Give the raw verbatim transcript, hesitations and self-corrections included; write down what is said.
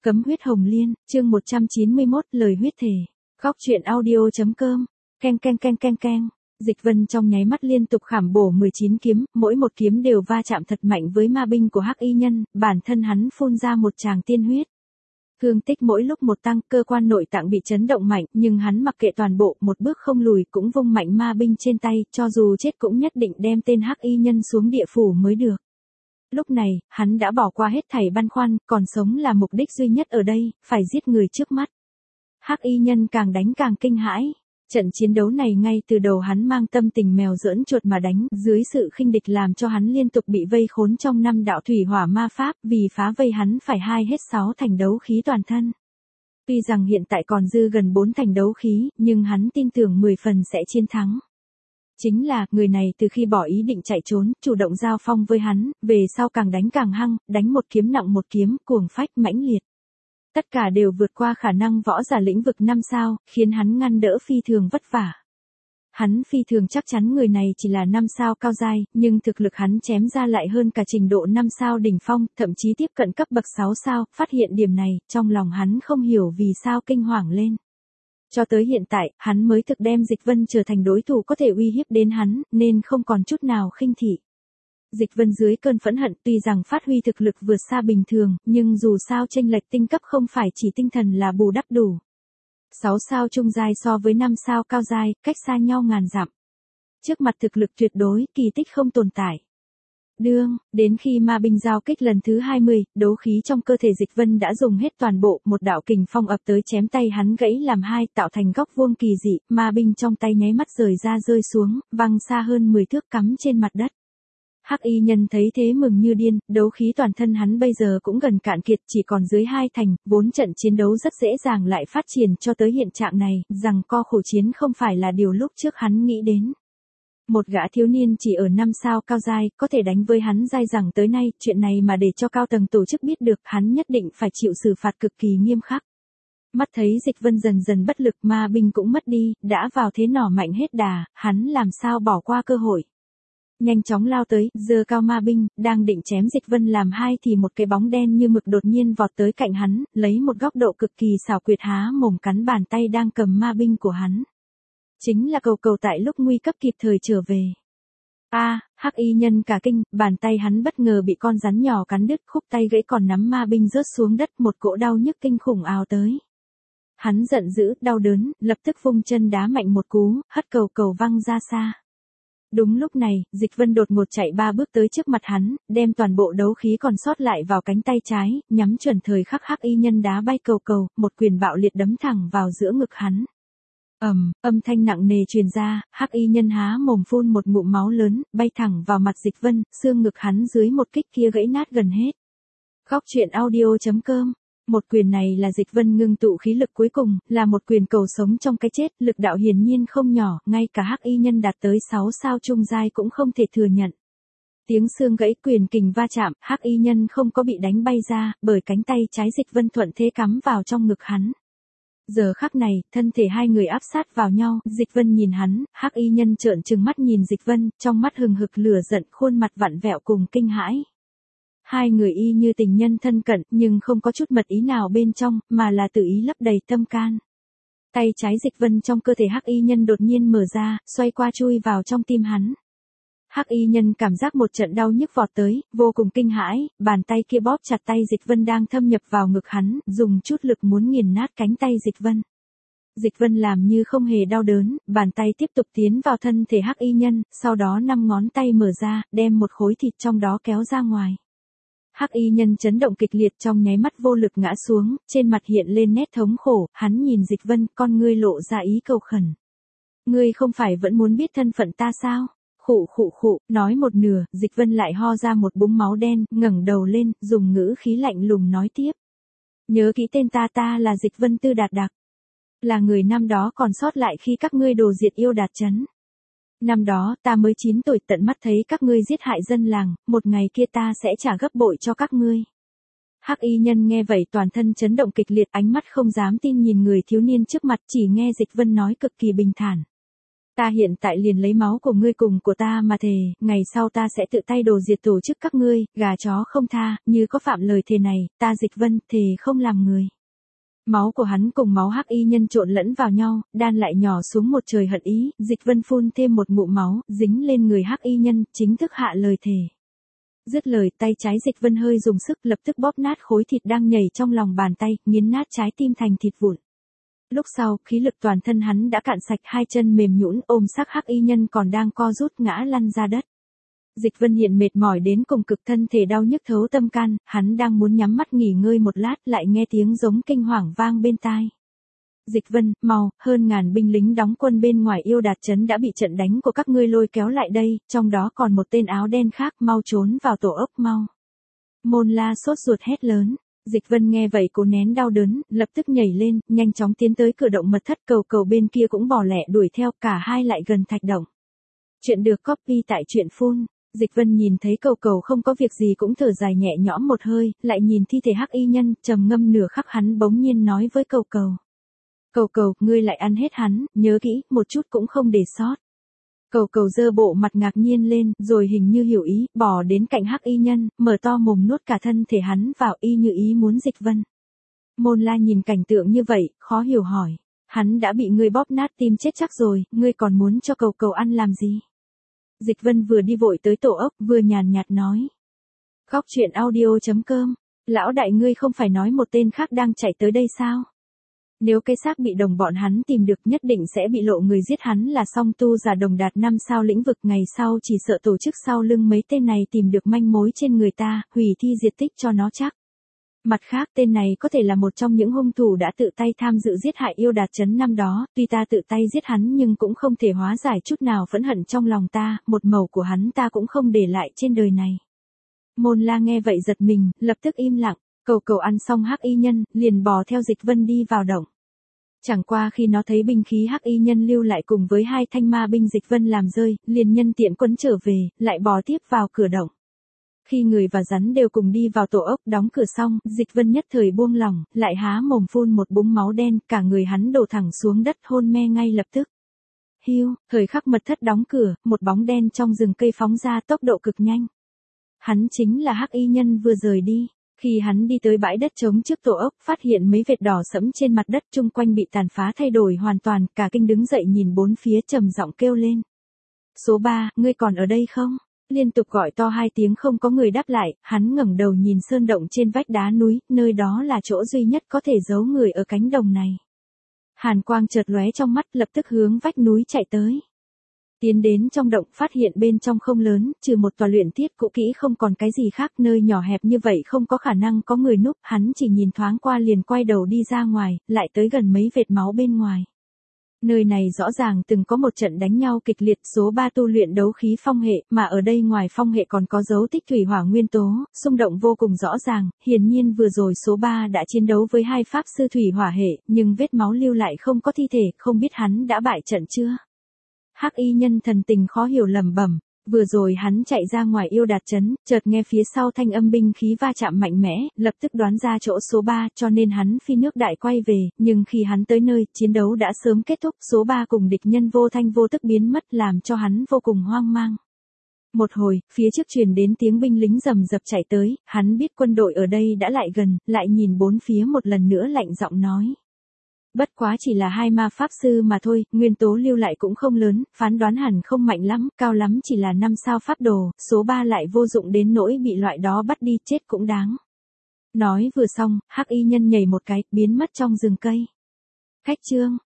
Cấm huyết hồng liên, chương một trăm chín mươi mốt, lời huyết thể. Góc truyện audio.com. Ken ken ken ken ken. Dịch Vân trong nháy mắt liên tục khảm bổ mười chín kiếm, mỗi một kiếm đều va chạm thật mạnh với ma binh của Hắc Y Nhân, bản thân hắn phun ra một tràng tiên huyết. Thương tích mỗi lúc một tăng, cơ quan nội tạng bị chấn động mạnh, nhưng hắn mặc kệ toàn bộ, một bước không lùi cũng vung mạnh ma binh trên tay, cho dù chết cũng nhất định đem tên Hắc Y Nhân xuống địa phủ mới được. Lúc này, hắn đã bỏ qua hết thảy băn khoăn, còn sống là mục đích duy nhất ở đây, phải giết người trước mắt. Hắc Y Nhân càng đánh càng kinh hãi. Trận chiến đấu này ngay từ đầu hắn mang tâm tình mèo giỡn chuột mà đánh, dưới sự khinh địch làm cho hắn liên tục bị vây khốn trong năm đạo thủy hỏa ma pháp, vì phá vây hắn phải hai hết sáu thành đấu khí toàn thân. Tuy rằng hiện tại còn dư gần bốn thành đấu khí, nhưng hắn tin tưởng mười phần sẽ chiến thắng. Chính là, người này từ khi bỏ ý định chạy trốn, chủ động giao phong với hắn, về sau càng đánh càng hăng, đánh một kiếm nặng một kiếm, cuồng phách mãnh liệt. Tất cả đều vượt qua khả năng võ giả lĩnh vực năm sao, khiến hắn ngăn đỡ phi thường vất vả. Hắn phi thường chắc chắn người này chỉ là năm sao cao giai, nhưng thực lực hắn chém ra lại hơn cả trình độ năm sao đỉnh phong, thậm chí tiếp cận cấp bậc sáu sao, phát hiện điểm này, trong lòng hắn không hiểu vì sao kinh hoàng lên. Cho tới hiện tại, hắn mới thực đem Dịch Vân trở thành đối thủ có thể uy hiếp đến hắn, nên không còn chút nào khinh thị. Dịch Vân dưới cơn phẫn hận tuy rằng phát huy thực lực vượt xa bình thường, nhưng dù sao chênh lệch tinh cấp không phải chỉ tinh thần là bù đắp đủ. sáu sao trung giai so với năm sao cao giai, cách xa nhau ngàn dặm. Trước mặt thực lực tuyệt đối, kỳ tích không tồn tại. Đương, đến khi ma binh giao kích lần thứ hai mươi, đấu khí trong cơ thể Dịch Vân đã dùng hết toàn bộ, một đạo kình phong ập tới chém tay hắn gãy làm hai, tạo thành góc vuông kỳ dị, ma binh trong tay nháy mắt rời ra rơi xuống, văng xa hơn mười thước cắm trên mặt đất. Hắc Y Nhân thấy thế mừng như điên, đấu khí toàn thân hắn bây giờ cũng gần cạn kiệt, chỉ còn dưới hai thành, vốn trận chiến đấu rất dễ dàng lại phát triển cho tới hiện trạng này, rằng co khổ chiến không phải là điều lúc trước hắn nghĩ đến. Một gã thiếu niên chỉ ở năm sao cao giai, có thể đánh với hắn dai dẳng tới nay, chuyện này mà để cho cao tầng tổ chức biết được, hắn nhất định phải chịu xử phạt cực kỳ nghiêm khắc. Mắt thấy Dịch Vân dần dần bất lực, ma binh cũng mất đi, đã vào thế nỏ mạnh hết đà, hắn làm sao bỏ qua cơ hội. Nhanh chóng lao tới, giơ cao ma binh, đang định chém Dịch Vân làm hai thì một cái bóng đen như mực đột nhiên vọt tới cạnh hắn, lấy một góc độ cực kỳ xảo quyệt há mồm cắn bàn tay đang cầm ma binh của hắn. Chính là Cầu Cầu tại lúc nguy cấp kịp thời trở về. A, à, Hắc Y Nhân cả kinh, bàn tay hắn bất ngờ bị con rắn nhỏ cắn đứt, khúc tay gãy còn nắm ma binh rớt xuống đất, một cỗ đau nhức kinh khủng ào tới. Hắn giận dữ, đau đớn, lập tức vung chân đá mạnh một cú, hất Cầu Cầu văng ra xa. Đúng lúc này, Dịch Vân đột ngột chạy ba bước tới trước mặt hắn, đem toàn bộ đấu khí còn sót lại vào cánh tay trái, nhắm chuẩn thời khắc Hắc Y Nhân đá bay Cầu Cầu, một quyền bạo liệt đấm thẳng vào giữa ngực hắn. Ầm, um, âm thanh nặng nề truyền ra, Hắc Y Nhân há mồm phun một ngụm máu lớn, bay thẳng vào mặt Dịch Vân, xương ngực hắn dưới một kích kia gãy nát gần hết. Góc truyện audio.com. Một quyền này là Dịch Vân ngưng tụ khí lực cuối cùng, là một quyền cầu sống trong cái chết, lực đạo hiển nhiên không nhỏ, ngay cả Hắc Y Nhân đạt tới sáu sao trung giai cũng không thể thừa nhận. Tiếng xương gãy, quyền kình va chạm, Hắc Y Nhân không có bị đánh bay ra, bởi cánh tay trái Dịch Vân thuận thế cắm vào trong ngực hắn. Giờ khắc này, thân thể hai người áp sát vào nhau, Dịch Vân nhìn hắn, Hắc Y Nhân trợn trừng mắt nhìn Dịch Vân, trong mắt hừng hực lửa giận, khuôn mặt vặn vẹo cùng kinh hãi. Hai người y như tình nhân thân cận, nhưng không có chút mật ý nào bên trong, mà là tự ý lấp đầy tâm can. Tay trái Dịch Vân trong cơ thể Hắc Y Nhân đột nhiên mở ra, xoay qua chui vào trong tim hắn. Hắc Y Nhân cảm giác một trận đau nhức vọt tới, vô cùng kinh hãi, bàn tay kia bóp chặt tay Dịch Vân đang thâm nhập vào ngực hắn, dùng chút lực muốn nghiền nát cánh tay Dịch Vân. Dịch Vân làm như không hề đau đớn, bàn tay tiếp tục tiến vào thân thể Hắc Y Nhân, sau đó năm ngón tay mở ra, đem một khối thịt trong đó kéo ra ngoài. Hắc Y Nhân chấn động kịch liệt, trong nháy mắt vô lực ngã xuống, trên mặt hiện lên nét thống khổ, hắn nhìn Dịch Vân, con ngươi lộ ra ý cầu khẩn. Ngươi không phải vẫn muốn biết thân phận ta sao? Khụ khụ khụ, nói một nửa, Dịch Vân lại ho ra một búng máu đen, ngẩng đầu lên, dùng ngữ khí lạnh lùng nói tiếp. Nhớ kỹ tên ta, ta là Dịch Vân Tư Đạt Đặc. Là người năm đó còn sót lại khi các ngươi đồ diệt yêu Đạt Trấn. Năm đó, ta mới chín tuổi, tận mắt thấy các ngươi giết hại dân làng, một ngày kia ta sẽ trả gấp bội cho các ngươi. Hắc Y Nhân nghe vậy toàn thân chấn động kịch liệt, ánh mắt không dám tin nhìn người thiếu niên trước mặt, chỉ nghe Dịch Vân nói cực kỳ bình thản. Ta hiện tại liền lấy máu của ngươi cùng của ta mà thề, ngày sau ta sẽ tự tay đồ diệt tổ chức các ngươi, gà chó không tha, như có phạm lời thề này, ta Dịch Vân thề không làm người. Máu của hắn cùng máu hắc y nhân trộn lẫn vào nhau, đan lại nhỏ xuống một trời hận ý, Dịch Vân phun thêm một ngụm máu, dính lên người hắc y nhân, chính thức hạ lời thề. Dứt lời, tay trái Dịch Vân hơi dùng sức, lập tức bóp nát khối thịt đang nhảy trong lòng bàn tay, nghiến nát trái tim thành thịt vụn. Lúc sau, khí lực toàn thân hắn đã cạn sạch, hai chân mềm nhũn ôm xác hắc y nhân còn đang co rút ngã lăn ra đất. Dịch Vân hiện mệt mỏi đến cùng cực, thân thể đau nhức thấu tâm can, hắn đang muốn nhắm mắt nghỉ ngơi một lát lại nghe tiếng giống kinh hoàng vang bên tai. Dịch Vân, mau, hơn ngàn binh lính đóng quân bên ngoài Yêu Đạt trấn đã bị trận đánh của các ngươi lôi kéo lại đây, trong đó còn một tên áo đen khác, mau trốn vào tổ ốc mau. Môn La sốt ruột hét lớn. Dịch Vân nghe vậy cố nén đau đớn, lập tức nhảy lên, nhanh chóng tiến tới cửa động mật thất, Cầu Cầu bên kia cũng bò lẹ đuổi theo, cả hai lại gần thạch động. Chuyện được copy tại truyện phun. Dịch Vân nhìn thấy Cầu Cầu không có việc gì cũng thở dài nhẹ nhõm một hơi, lại nhìn thi thể hắc y nhân, trầm ngâm nửa khắc hắn bỗng nhiên nói với Cầu Cầu. Cầu Cầu, ngươi lại ăn hết hắn, nhớ kỹ, một chút cũng không để sót. Cầu Cầu giơ bộ mặt ngạc nhiên lên, rồi hình như hiểu ý, bò đến cạnh hắc y nhân, mở to mồm nuốt cả thân thể hắn vào, y như ý muốn Dịch Vân. Môn La nhìn cảnh tượng như vậy, khó hiểu hỏi. Hắn đã bị ngươi bóp nát tim chết chắc rồi, ngươi còn muốn cho Cầu Cầu ăn làm gì? Dịch Vân vừa đi vội tới tổ ốc, vừa nhàn nhạt nói. Góc truyện audio chấm com, lão đại ngươi không phải nói một tên khác đang chạy tới đây sao? Nếu cái xác bị đồng bọn hắn tìm được nhất định sẽ bị lộ người giết hắn là song tu giả đồng đạt năm sao lĩnh vực, ngày sau chỉ sợ tổ chức sau lưng mấy tên này tìm được manh mối trên người ta, hủy thi diệt tích cho nó chắc. Mặt khác tên này có thể là một trong những hung thủ đã tự tay tham dự giết hại Yêu Đạt trấn năm đó, tuy ta tự tay giết hắn nhưng cũng không thể hóa giải chút nào phẫn hận trong lòng ta, một mẩu của hắn ta cũng không để lại trên đời này. Môn La nghe vậy giật mình, lập tức im lặng. Cầu Cầu ăn xong hắc y nhân, liền bò theo Dịch Vân đi vào động. Chẳng qua khi nó thấy binh khí hắc y nhân lưu lại cùng với hai thanh ma binh Dịch Vân làm rơi, liền nhân tiện quấn trở về, lại bò tiếp vào cửa động. Khi người và rắn đều cùng đi vào tổ ốc, đóng cửa xong, Dịch Vân nhất thời buông lỏng, lại há mồm phun một búng máu đen, cả người hắn đổ thẳng xuống đất hôn mê ngay lập tức. Hiu, thời khắc mật thất đóng cửa, một bóng đen trong rừng cây phóng ra tốc độ cực nhanh. Hắn chính là hắc y nhân vừa rời đi. Khi hắn đi tới bãi đất trống trước tổ ốc, phát hiện mấy vệt đỏ sẫm trên mặt đất chung quanh bị tàn phá thay đổi hoàn toàn, cả kinh đứng dậy nhìn bốn phía trầm giọng kêu lên. Số ba, ngươi còn ở đây không? Liên tục gọi to hai tiếng không có người đáp lại, hắn ngẩng đầu nhìn sơn động trên vách đá núi, nơi đó là chỗ duy nhất có thể giấu người ở cánh đồng này. Hàn quang chợt lóe trong mắt, lập tức hướng vách núi chạy tới. Tiến đến trong động, phát hiện bên trong không lớn, trừ một tòa luyện thiết cũ kỹ không còn cái gì khác, nơi nhỏ hẹp như vậy không có khả năng có người núp, hắn chỉ nhìn thoáng qua liền quay đầu đi ra ngoài, lại tới gần mấy vệt máu bên ngoài. Nơi này rõ ràng từng có một trận đánh nhau kịch liệt, số ba tu luyện đấu khí phong hệ, mà ở đây ngoài phong hệ còn có dấu tích thủy hỏa nguyên tố, xung động vô cùng rõ ràng, hiển nhiên vừa rồi số ba đã chiến đấu với hai pháp sư thủy hỏa hệ, nhưng vết máu lưu lại không có thi thể, không biết hắn đã bại trận chưa? Hắc y nhân thần tình khó hiểu lẩm bẩm, vừa rồi hắn chạy ra ngoài Yêu Đạt trấn, chợt nghe phía sau thanh âm binh khí va chạm mạnh mẽ, lập tức đoán ra chỗ số ba, cho nên hắn phi nước đại quay về, nhưng khi hắn tới nơi, chiến đấu đã sớm kết thúc, số ba cùng địch nhân vô thanh vô tức biến mất, làm cho hắn vô cùng hoang mang. Một hồi, phía trước truyền đến tiếng binh lính rầm rập chạy tới, hắn biết quân đội ở đây đã lại gần, lại nhìn bốn phía một lần nữa lạnh giọng nói. Bất quá chỉ là hai ma pháp sư mà thôi, nguyên tố lưu lại cũng không lớn, phán đoán hẳn không mạnh lắm, cao lắm chỉ là năm sao pháp đồ, số ba lại vô dụng đến nỗi bị loại đó bắt đi chết cũng đáng. Nói vừa xong, hắc y nhân nhảy một cái, biến mất trong rừng cây. Khách chương,